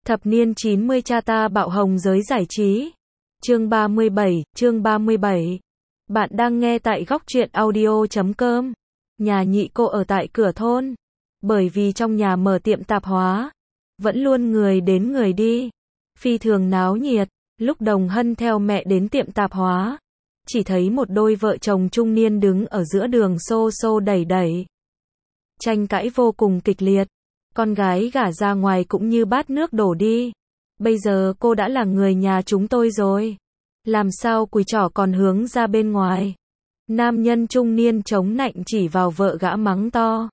Thập niên 90 cha ta bạo hồng giới giải trí. Chương 37. Bạn đang nghe tại góc truyện audio.com. Nhà nhị cô ở tại cửa thôn. Bởi vì trong nhà mở tiệm tạp hóa, vẫn luôn người đến người đi, phi thường náo nhiệt. Lúc Đồng Hân theo mẹ đến tiệm tạp hóa, chỉ thấy một đôi vợ chồng trung niên đứng ở giữa đường xô xô đẩy đẩy. Tranh cãi vô cùng kịch liệt. Con gái gả ra ngoài cũng như bát nước đổ đi. Bây giờ cô đã là người nhà chúng tôi rồi. Làm sao cùi trỏ còn hướng ra bên ngoài? Nam nhân trung niên chống nạnh chỉ vào vợ gã mắng to.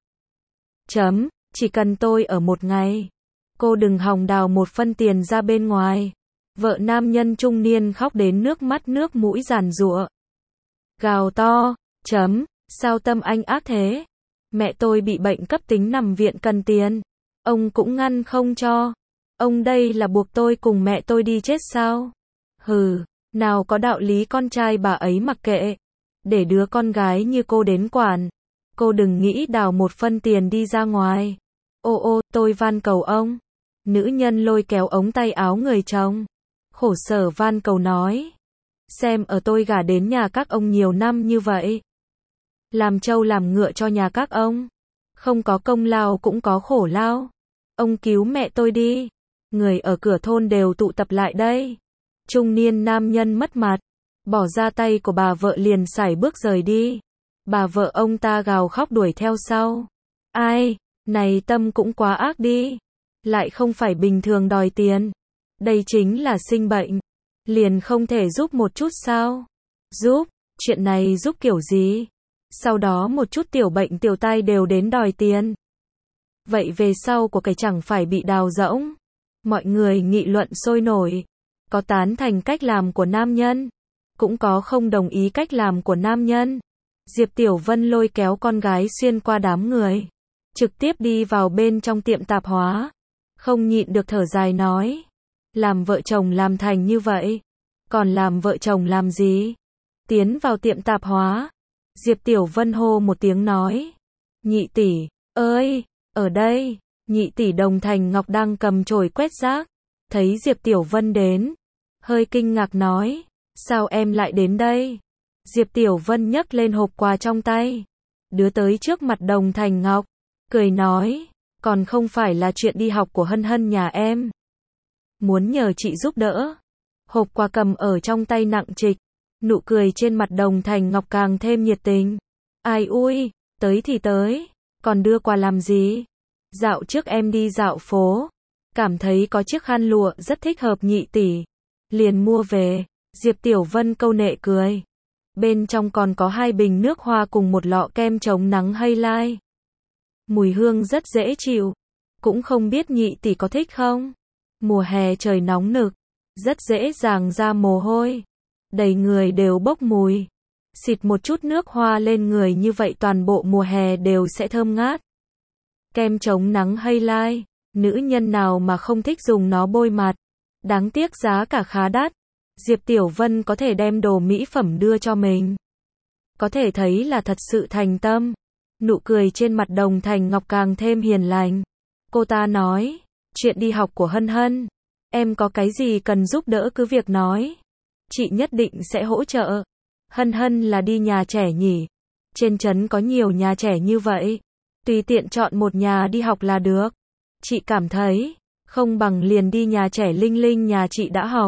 Chỉ cần tôi ở một ngày, cô đừng hòng đào một phân tiền ra bên ngoài. Vợ nam nhân trung niên khóc đến nước mắt nước mũi giàn giụa. Gào to, sao tâm anh ác thế? Mẹ tôi bị bệnh cấp tính nằm viện cần tiền. Ông cũng ngăn không cho. Ông đây là buộc tôi cùng mẹ tôi đi chết sao? Hừ, nào có đạo lý con trai bà ấy mặc kệ. Để đứa con gái như cô đến quản. Cô đừng nghĩ đào một phân tiền đi ra ngoài. Ô, tôi van cầu ông. Nữ nhân lôi kéo ống tay áo người chồng. Khổ sở van cầu nói. Xem ở tôi gả đến nhà các ông nhiều năm như vậy. Làm trâu làm ngựa cho nhà các ông. Không có công lao cũng có khổ lao. Ông cứu mẹ tôi đi. Người ở cửa thôn đều tụ tập lại đây. Trung niên nam nhân mất mặt. Bỏ ra tay của bà vợ liền sải bước rời đi. Bà vợ ông ta gào khóc đuổi theo sau. Ai, này tâm cũng quá ác đi. Lại không phải bình thường đòi tiền. Đây chính là sinh bệnh. Liền không thể giúp một chút sao? Giúp? Chuyện này giúp kiểu gì? Sau đó một chút tiểu bệnh tiểu tai đều đến đòi tiền. Vậy về sau của cải chẳng phải bị đào rỗng. Mọi người nghị luận sôi nổi. Có tán thành cách làm của nam nhân, cũng có không đồng ý cách làm của nam nhân. Diệp Tiểu Vân lôi kéo con gái xuyên qua đám người, trực tiếp đi vào bên trong tiệm tạp hóa. Không nhịn được thở dài nói. Làm vợ chồng làm thành như vậy, còn làm vợ chồng làm gì? Tiến vào tiệm tạp hóa, Diệp Tiểu Vân hô một tiếng nói. Nhị tỷ, ơi, ở đây. Nhị tỷ Đồng Thành Ngọc đang cầm chổi quét rác. Thấy Diệp Tiểu Vân đến, hơi kinh ngạc nói. Sao em lại đến đây? Diệp Tiểu Vân nhấc lên hộp quà trong tay, đưa tới trước mặt Đồng Thành Ngọc, cười nói. Còn không phải là chuyện đi học của Hân Hân nhà em. Muốn nhờ chị giúp đỡ. Hộp quà cầm ở trong tay nặng trịch. Nụ cười trên mặt Đồng Thành Ngọc càng thêm nhiệt tình. Ai ui, tới thì tới. Còn đưa quà làm gì? Dạo trước em đi dạo phố, cảm thấy có chiếc khăn lụa rất thích hợp nhị tỷ, liền mua về. Diệp Tiểu Vân câu nệ cười. Bên trong còn có 2 bình nước hoa cùng một lọ kem chống nắng Highlight. Mùi hương rất dễ chịu. Cũng không biết nhị tỷ có thích không? Mùa hè trời nóng nực, rất dễ dàng ra mồ hôi. Đầy người đều bốc mùi. Xịt một chút nước hoa lên người như vậy toàn bộ mùa hè đều sẽ thơm ngát. Kem chống nắng Highlight, nữ nhân nào mà không thích dùng nó bôi mặt. Đáng tiếc giá cả khá đắt. Diệp Tiểu Vân có thể đem đồ mỹ phẩm đưa cho mình, có thể thấy là thật sự thành tâm. Nụ cười trên mặt Đồng Thành Ngọc càng thêm hiền lành. Cô ta nói, chuyện đi học của Hân Hân, em có cái gì cần giúp đỡ cứ việc nói. Chị nhất định sẽ hỗ trợ. Hân Hân là đi nhà trẻ nhỉ? Trên trấn có nhiều nhà trẻ như vậy. Tùy tiện chọn một nhà đi học là được. Chị cảm thấy, không bằng liền đi nhà trẻ Linh Linh nhà chị đã học.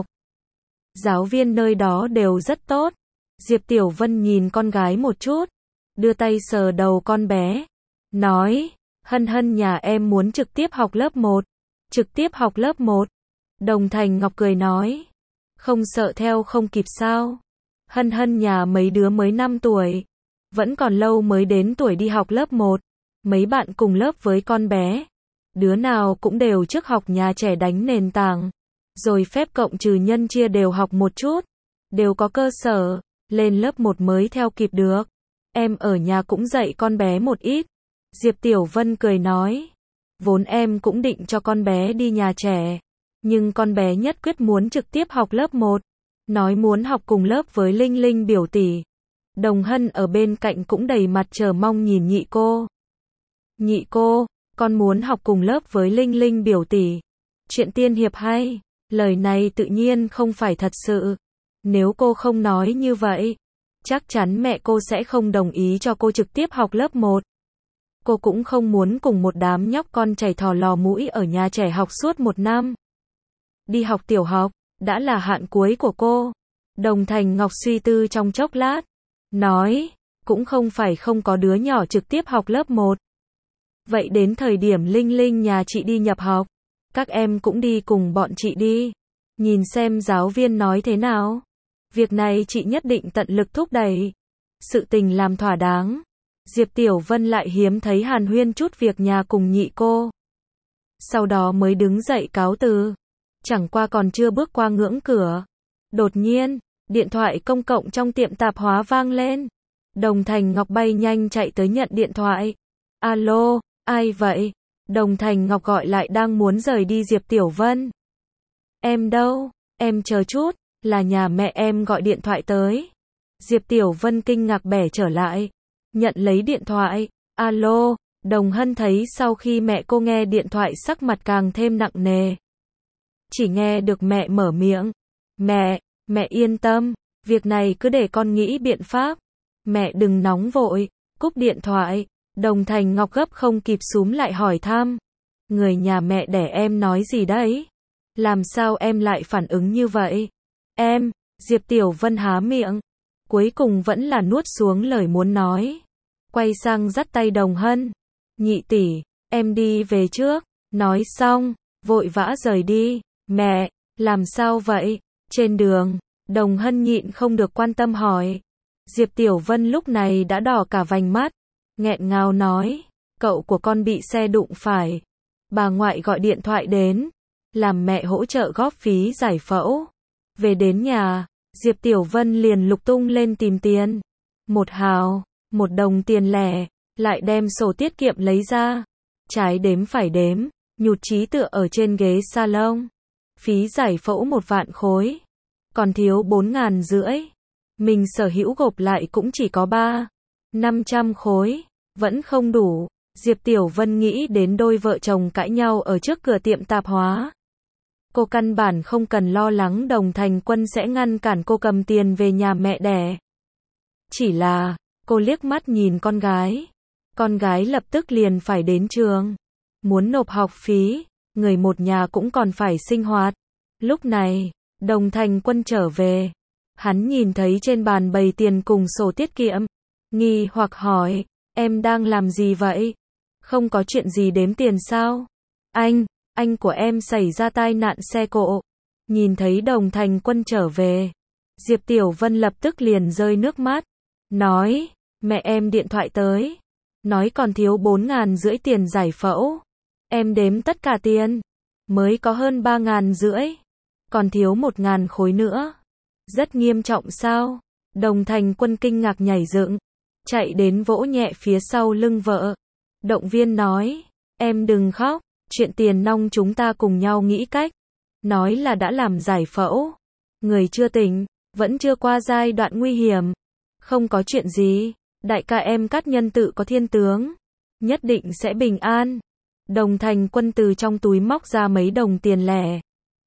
Giáo viên nơi đó đều rất tốt. Diệp Tiểu Vân nhìn con gái một chút, đưa tay sờ đầu con bé, nói. Hân Hân nhà em muốn trực tiếp học lớp 1. Trực tiếp học lớp 1. Đồng Thành Ngọc cười nói. Không sợ theo không kịp sao? Hân Hân nhà mấy đứa mới 5 tuổi. Vẫn còn lâu mới đến tuổi đi học lớp 1. Mấy bạn cùng lớp với con bé, đứa nào cũng đều trước học nhà trẻ đánh nền tảng. Rồi phép cộng trừ nhân chia đều học một chút. Đều có cơ sở. Lên lớp 1 mới theo kịp được. Em ở nhà cũng dạy con bé một ít. Diệp Tiểu Vân cười nói. Vốn em cũng định cho con bé đi nhà trẻ. Nhưng con bé nhất quyết muốn trực tiếp học lớp 1. Nói muốn học cùng lớp với Linh Linh biểu tỷ. Đồng Hân ở bên cạnh cũng đầy mặt chờ mong nhìn nhị cô. Nhị cô, con muốn học cùng lớp với Linh Linh biểu tỷ. Chuyện tiên hiệp hay. Lời này tự nhiên không phải thật sự. Nếu cô không nói như vậy, chắc chắn mẹ cô sẽ không đồng ý cho cô trực tiếp học lớp 1. Cô cũng không muốn cùng một đám nhóc con chảy thò lò mũi ở nhà trẻ học suốt 1 năm. Đi học tiểu học, đã là hạn cuối của cô. Đồng Thành Ngọc suy tư trong chốc lát. Nói, cũng không phải không có đứa nhỏ trực tiếp học lớp 1. Vậy đến thời điểm Linh Linh nhà chị đi nhập học, các em cũng đi cùng bọn chị đi. Nhìn xem giáo viên nói thế nào. Việc này chị nhất định tận lực thúc đẩy. Sự tình làm thỏa đáng. Diệp Tiểu Vân lại hiếm thấy hàn huyên chút việc nhà cùng nhị cô. Sau đó mới đứng dậy cáo từ. Chẳng qua còn chưa bước qua ngưỡng cửa. Đột nhiên, điện thoại công cộng trong tiệm tạp hóa vang lên. Đồng Thành Ngọc bay nhanh chạy tới nhận điện thoại. Alo, ai vậy? Đồng Thành Ngọc gọi lại đang muốn rời đi Diệp Tiểu Vân. Em đâu? Em chờ chút, là nhà mẹ em gọi điện thoại tới. Diệp Tiểu Vân kinh ngạc bẻ trở lại. Nhận lấy điện thoại. Alo, Đồng Hân thấy sau khi mẹ cô nghe điện thoại sắc mặt càng thêm nặng nề. Chỉ nghe được mẹ mở miệng. Mẹ yên tâm, việc này cứ để con nghĩ biện pháp. Mẹ đừng nóng vội, cúp điện thoại. Đồng Thành Ngọc gấp không kịp xúm lại hỏi thăm. Người nhà mẹ đẻ em nói gì đấy? Làm sao em lại phản ứng như vậy? Em, Diệp Tiểu Vân há miệng. Cuối cùng vẫn là nuốt xuống lời muốn nói. Quay sang dắt tay Đồng Hân. Nhị tỷ, em đi về trước. Nói xong, vội vã rời đi. Mẹ, làm sao vậy? Trên đường, Đồng Hân nhịn không được quan tâm hỏi. Diệp Tiểu Vân lúc này đã đỏ cả vành mắt. Nghẹn ngào nói, cậu của con bị xe đụng phải. Bà ngoại gọi điện thoại đến, làm mẹ hỗ trợ góp phí giải phẫu. Về đến nhà, Diệp Tiểu Vân liền lục tung lên tìm tiền. 1 hào, 1 đồng tiền lẻ, lại đem sổ tiết kiệm lấy ra. Trái đếm phải đếm, nhụt chí tựa ở trên ghế salon. Phí giải phẫu 1 vạn khối. Còn thiếu 4.500. Mình sở hữu gộp lại cũng chỉ có 500 khối. Vẫn không đủ. Diệp Tiểu Vân nghĩ đến đôi vợ chồng cãi nhau ở trước cửa tiệm tạp hóa. Cô căn bản không cần lo lắng Đồng Thành Quân sẽ ngăn cản cô cầm tiền về nhà mẹ đẻ. Chỉ là, cô liếc mắt nhìn con gái. Con gái lập tức liền phải đến trường. Muốn nộp học phí, người một nhà cũng còn phải sinh hoạt. Lúc này, Đồng Thành Quân trở về. Hắn nhìn thấy trên bàn bày tiền cùng sổ tiết kiệm. Nghi hoặc hỏi, em đang làm gì vậy? Không có chuyện gì đếm tiền sao? Anh của em xảy ra tai nạn xe cộ. Nhìn thấy Đồng Thành Quân trở về, Diệp Tiểu Vân lập tức liền rơi nước mắt. Nói, mẹ em điện thoại tới. Nói còn thiếu 4.500 tiền giải phẫu. Em đếm tất cả tiền. Mới có hơn 3.500. Còn thiếu 1.000 khối nữa. Rất nghiêm trọng sao? Đồng Thành Quân kinh ngạc nhảy dựng. Chạy đến vỗ nhẹ phía sau lưng vợ. Động viên nói, em đừng khóc. Chuyện tiền nong chúng ta cùng nhau nghĩ cách. Nói là đã làm giải phẫu. Người chưa tỉnh, vẫn chưa qua giai đoạn nguy hiểm. Không có chuyện gì. Đại ca em Cát Nhân tự có thiên tướng. Nhất định sẽ bình an. Đồng Thành Quân từ trong túi móc ra mấy đồng tiền lẻ.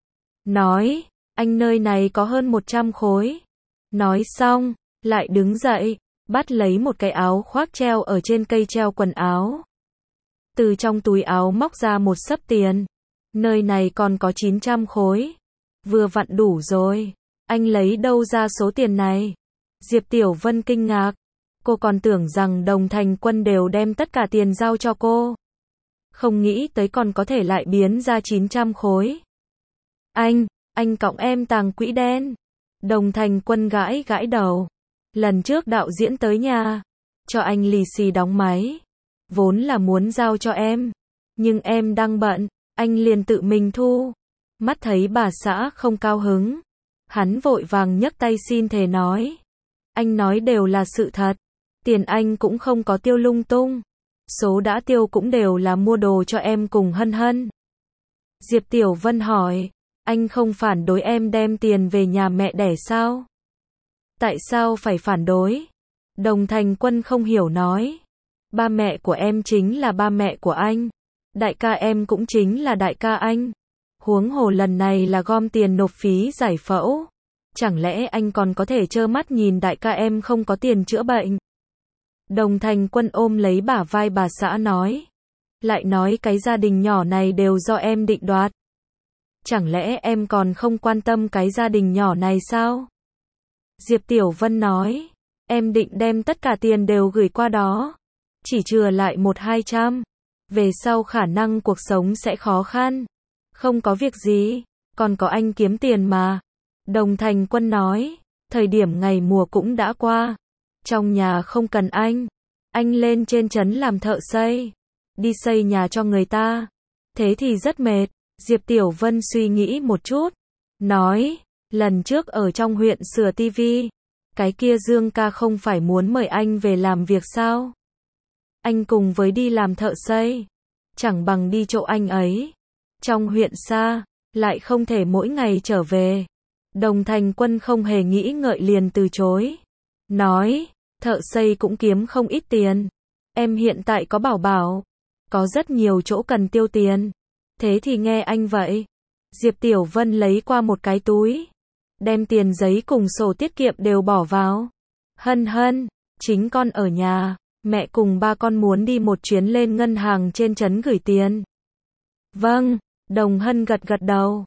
Nói, anh nơi này có hơn 100 khối. Nói xong, lại đứng dậy, bắt lấy một cái áo khoác treo ở trên cây treo quần áo. Từ trong túi áo móc ra một xấp tiền. Nơi này còn có 900 khối. Vừa vặn đủ rồi. Anh lấy đâu ra số tiền này? Diệp Tiểu Vân kinh ngạc. Cô còn tưởng rằng Đồng Thành Quân đều đem tất cả tiền giao cho cô. Không nghĩ tới còn có thể lại biến ra 900 khối. Anh cõng em tàng quỹ đen. Đồng Thành Quân gãi gãi đầu. Lần trước đạo diễn tới nhà, cho anh lì xì đóng máy. Vốn là muốn giao cho em. Nhưng em đang bận, anh liền tự mình thu. Mắt thấy bà xã không cao hứng. Hắn vội vàng nhấc tay xin thề nói. Anh nói đều là sự thật. Tiền anh cũng không có tiêu lung tung. Số đã tiêu cũng đều là mua đồ cho em cùng Hân Hân. Diệp Tiểu Vân hỏi. Anh không phản đối em đem tiền về nhà mẹ đẻ sao? Tại sao phải phản đối? Đồng Thành Quân không hiểu nói. Ba mẹ của em chính là ba mẹ của anh. Đại ca em cũng chính là đại ca anh. Huống hồ lần này là gom tiền nộp phí giải phẫu. Chẳng lẽ anh còn có thể trơ mắt nhìn đại ca em không có tiền chữa bệnh? Đồng Thành Quân ôm lấy bả vai bà xã nói. Lại nói cái gia đình nhỏ này đều do em định đoạt. Chẳng lẽ em còn không quan tâm cái gia đình nhỏ này sao? Diệp Tiểu Vân nói. Em định đem tất cả tiền đều gửi qua đó. Chỉ chừa lại 100-200. Về sau khả năng cuộc sống sẽ khó khăn. Không có việc gì. Còn có anh kiếm tiền mà. Đồng Thành Quân nói. Thời điểm ngày mùa cũng đã qua. Trong nhà không cần anh. Anh lên trên trấn làm thợ xây. Đi xây nhà cho người ta. Thế thì rất mệt. Diệp Tiểu Vân suy nghĩ một chút. Nói. Lần trước ở trong huyện sửa tivi. Cái kia Dương ca không phải muốn mời anh về làm việc sao? Anh cùng với đi làm thợ xây. Chẳng bằng đi chỗ anh ấy. Trong huyện xa. Lại không thể mỗi ngày trở về. Đồng Thành Quân không hề nghĩ ngợi liền từ chối. Nói. Thợ xây cũng kiếm không ít tiền. Em hiện tại có bảo bảo. Có rất nhiều chỗ cần tiêu tiền. Thế thì nghe anh vậy. Diệp Tiểu Vân lấy qua một cái túi. Đem tiền giấy cùng sổ tiết kiệm đều bỏ vào. Hân hân, chính con ở nhà. Mẹ cùng ba con muốn đi một chuyến lên ngân hàng trên trấn gửi tiền. Vâng, Đồng Hân gật gật đầu.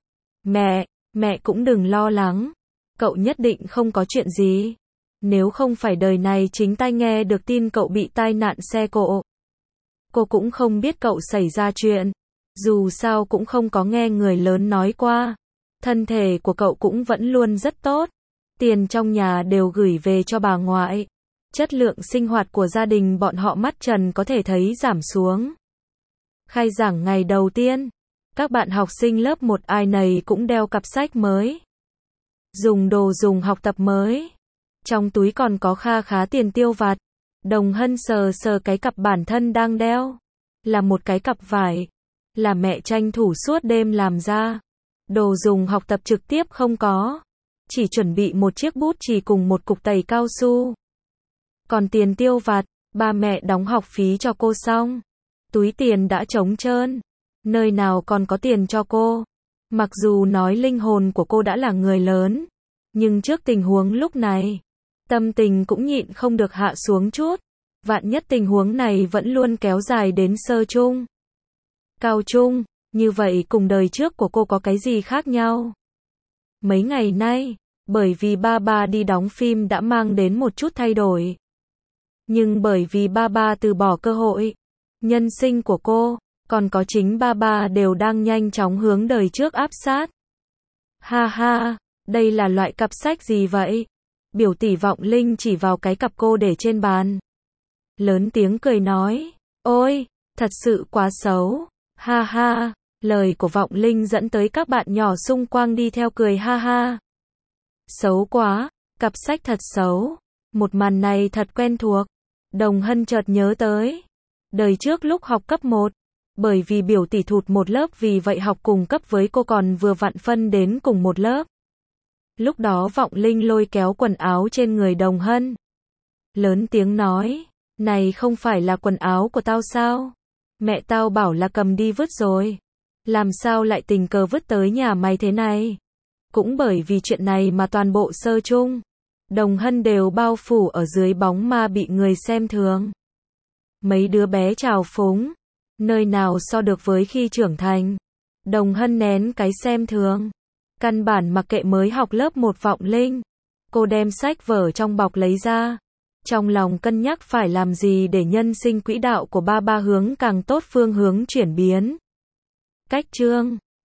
Mẹ cũng đừng lo lắng. Cậu nhất định không có chuyện gì. Nếu không phải đời này chính tai nghe được tin cậu bị tai nạn xe cộ. Cô cũng không biết cậu xảy ra chuyện. Dù sao cũng không có nghe người lớn nói qua. Thân thể của cậu cũng vẫn luôn rất tốt. Tiền trong nhà đều gửi về cho bà ngoại. Chất lượng sinh hoạt của gia đình bọn họ mắt trần có thể thấy giảm xuống. Khai giảng ngày đầu tiên, các bạn học sinh lớp 1 ai nấy cũng đeo cặp sách mới. Dùng đồ dùng học tập mới. Trong túi còn có kha khá tiền tiêu vặt. Đồng Hân sờ sờ cái cặp bản thân đang đeo. Là một cái cặp vải. Là mẹ tranh thủ suốt đêm làm ra. Đồ dùng học tập trực tiếp không có. Chỉ chuẩn bị một chiếc bút chì cùng một cục tẩy cao su. Còn tiền tiêu vặt, ba mẹ đóng học phí cho cô xong. Túi tiền đã trống trơn. Nơi nào còn có tiền cho cô. Mặc dù nói linh hồn của cô đã là người lớn. Nhưng trước tình huống lúc này, tâm tình cũng nhịn không được hạ xuống chút. Vạn nhất tình huống này vẫn luôn kéo dài đến sơ trung, cao trung. Như vậy cùng đời trước của cô có cái gì khác nhau? Mấy ngày nay, bởi vì ba đi đóng phim đã mang đến một chút thay đổi. Nhưng bởi vì ba từ bỏ cơ hội, nhân sinh của cô, còn có chính ba đều đang nhanh chóng hướng đời trước áp sát. Ha ha, đây là loại cặp sách gì vậy? Biểu tỷ Vọng Linh chỉ vào cái cặp cô để trên bàn. Lớn tiếng cười nói, ôi, thật sự quá xấu. Ha ha. Lời của Vọng Linh dẫn tới các bạn nhỏ xung quanh đi theo cười ha ha. Xấu quá, cặp sách thật xấu. Một màn này thật quen thuộc. Đồng Hân chợt nhớ tới. Đời trước lúc học cấp 1, bởi vì biểu tỷ thụt một lớp vì vậy học cùng cấp với cô còn vừa vặn phân đến cùng một lớp. Lúc đó Vọng Linh lôi kéo quần áo trên người Đồng Hân. Lớn tiếng nói, này không phải là quần áo của tao sao? Mẹ tao bảo là cầm đi vứt rồi. Làm sao lại tình cờ vứt tới nhà mày thế này? Cũng bởi vì chuyện này mà toàn bộ sơ trung, Đồng Hân đều bao phủ ở dưới bóng ma bị người xem thường. Mấy đứa bé trào phúng, nơi nào so được với khi trưởng thành. Đồng Hân nén cái xem thường, căn bản mặc kệ mới học lớp 1 Vọng Linh. Cô đem sách vở trong bọc lấy ra, trong lòng cân nhắc phải làm gì để nhân sinh quỹ đạo của ba hướng càng tốt phương hướng chuyển biến. Cách chương